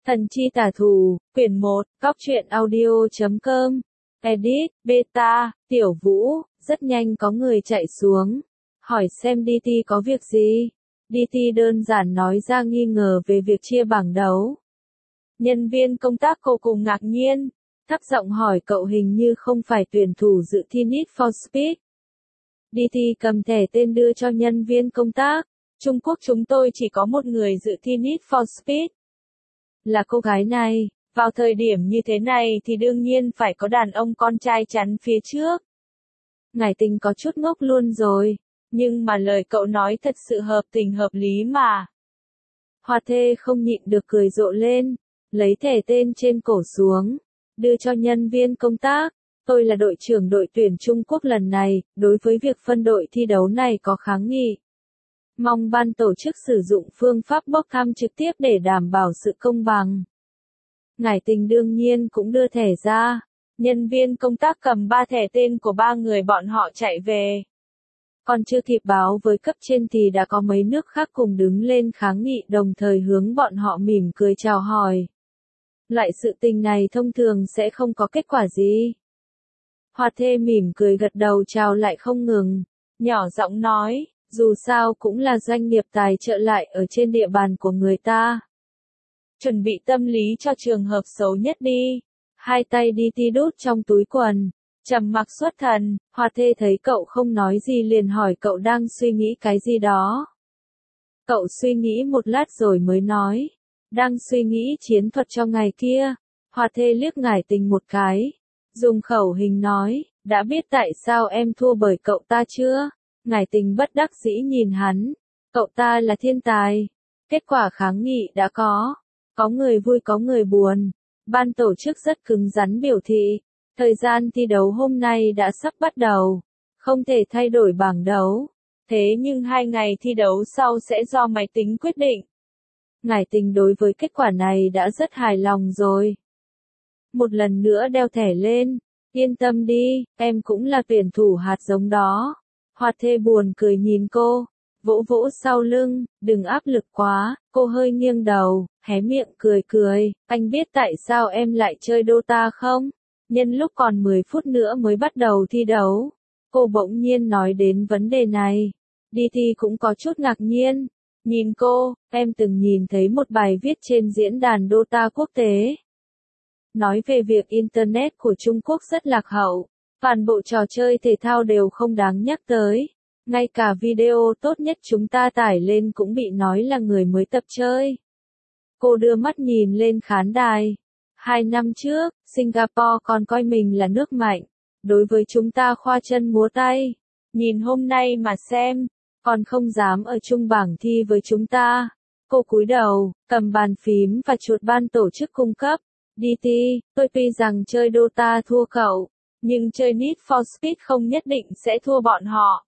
Thần chi tả thủ, quyển 1, Cóc truyện audio.com, edit, beta, Tiểu Vũ, rất nhanh có người chạy xuống, hỏi xem DT có việc gì. DT đơn giản nói ra nghi ngờ về việc chia bảng đấu. Nhân viên công tác vô cùng ngạc nhiên, thấp giọng hỏi cậu hình như không phải tuyển thủ dự thi Need for Speed. DT cầm thẻ tên đưa cho nhân viên công tác, Trung Quốc chúng tôi chỉ có một người dự thi Need for Speed. Là cô gái này, vào thời điểm như thế này thì đương nhiên phải có đàn ông con trai chắn phía trước. Ngải Tình có chút ngốc luôn rồi, nhưng mà lời cậu nói thật sự hợp tình hợp lý mà. Hoa Thê không nhịn được cười rộ lên, lấy thẻ tên trên cổ xuống, đưa cho nhân viên công tác. Tôi là đội trưởng đội tuyển Trung Quốc lần này, đối với việc phân đội thi đấu này có kháng nghị. Mong ban tổ chức sử dụng phương pháp bốc thăm trực tiếp để đảm bảo sự công bằng. Ngải Tình đương nhiên cũng đưa thẻ ra. Nhân viên công tác cầm 3 thẻ tên của 3 người bọn họ chạy về. Còn chưa kịp báo với cấp trên thì đã có mấy nước khác cùng đứng lên kháng nghị đồng thời hướng bọn họ mỉm cười chào hỏi. Loại sự tình này thông thường sẽ không có kết quả gì. Hoa Thê mỉm cười gật đầu chào lại không ngừng, nhỏ giọng nói, dù sao cũng là doanh nghiệp tài trợ lại ở trên địa bàn của người ta. Chuẩn bị tâm lý cho trường hợp xấu nhất đi. Hai tay DT đút trong túi quần, trầm mặc xuất thần. Hoa Thê thấy cậu không nói gì liền hỏi cậu đang suy nghĩ cái gì đó. Cậu suy nghĩ một lát rồi mới nói, đang suy nghĩ chiến thuật cho ngày kia. Hoa Thê liếc Ngải Tình một cái, dùng khẩu hình nói, đã biết tại sao em thua bởi cậu ta chưa? Ngải Tình bất đắc dĩ nhìn hắn, cậu ta là thiên tài. Kết quả kháng nghị đã có người vui có người buồn. Ban tổ chức rất cứng rắn biểu thị, thời gian thi đấu hôm nay đã sắp bắt đầu, không thể thay đổi bảng đấu. Thế nhưng 2 ngày thi đấu sau sẽ do máy tính quyết định. Ngải Tình đối với kết quả này đã rất hài lòng rồi. Một lần nữa đeo thẻ lên, yên tâm đi, em cũng là tuyển thủ hạt giống đó. Hoa Thê buồn cười nhìn cô, vỗ vỗ sau lưng, đừng áp lực quá. Cô hơi nghiêng đầu, hé miệng cười, anh biết tại sao em lại chơi Dota không? Nhân lúc còn 10 phút nữa mới bắt đầu thi đấu. Cô bỗng nhiên nói đến vấn đề này. DT cũng có chút ngạc nhiên. Nhìn cô, em từng nhìn thấy một bài viết trên diễn đàn Dota quốc tế. Nói về việc Internet của Trung Quốc rất lạc hậu. Toàn bộ trò chơi thể thao đều không đáng nhắc tới. Ngay cả video tốt nhất chúng ta tải lên cũng bị nói là người mới tập chơi. Cô đưa mắt nhìn lên khán đài. 2 năm trước, Singapore còn coi mình là nước mạnh. Đối với chúng ta khoa chân múa tay. Nhìn hôm nay mà xem, còn không dám ở chung bảng thi với chúng ta. Cô cúi đầu, cầm bàn phím và chuột ban tổ chức cung cấp. DT, tôi tuy rằng chơi Dota thua cậu, nhưng chơi Need for Speed không nhất định sẽ thua bọn họ.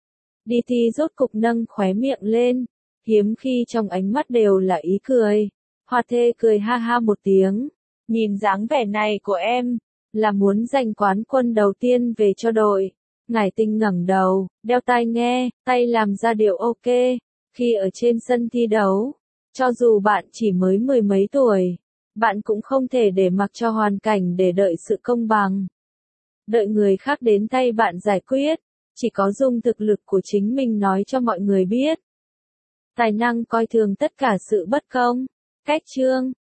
DT rốt cục nâng khóe miệng lên, hiếm khi trong ánh mắt đều là ý cười. Hoa Thê cười ha ha một tiếng, nhìn dáng vẻ này của em, là muốn giành quán quân đầu tiên về cho đội. Ngải Tình ngẩng đầu, đeo tai nghe, tay làm ra điệu ok. Khi ở trên sân thi đấu, cho dù bạn chỉ mới 10 mấy tuổi, bạn cũng không thể để mặc cho hoàn cảnh để đợi sự công bằng. Đợi người khác đến tay bạn giải quyết, chỉ có dùng thực lực của chính mình nói cho mọi người biết. Tài năng coi thường tất cả sự bất công. Cách chương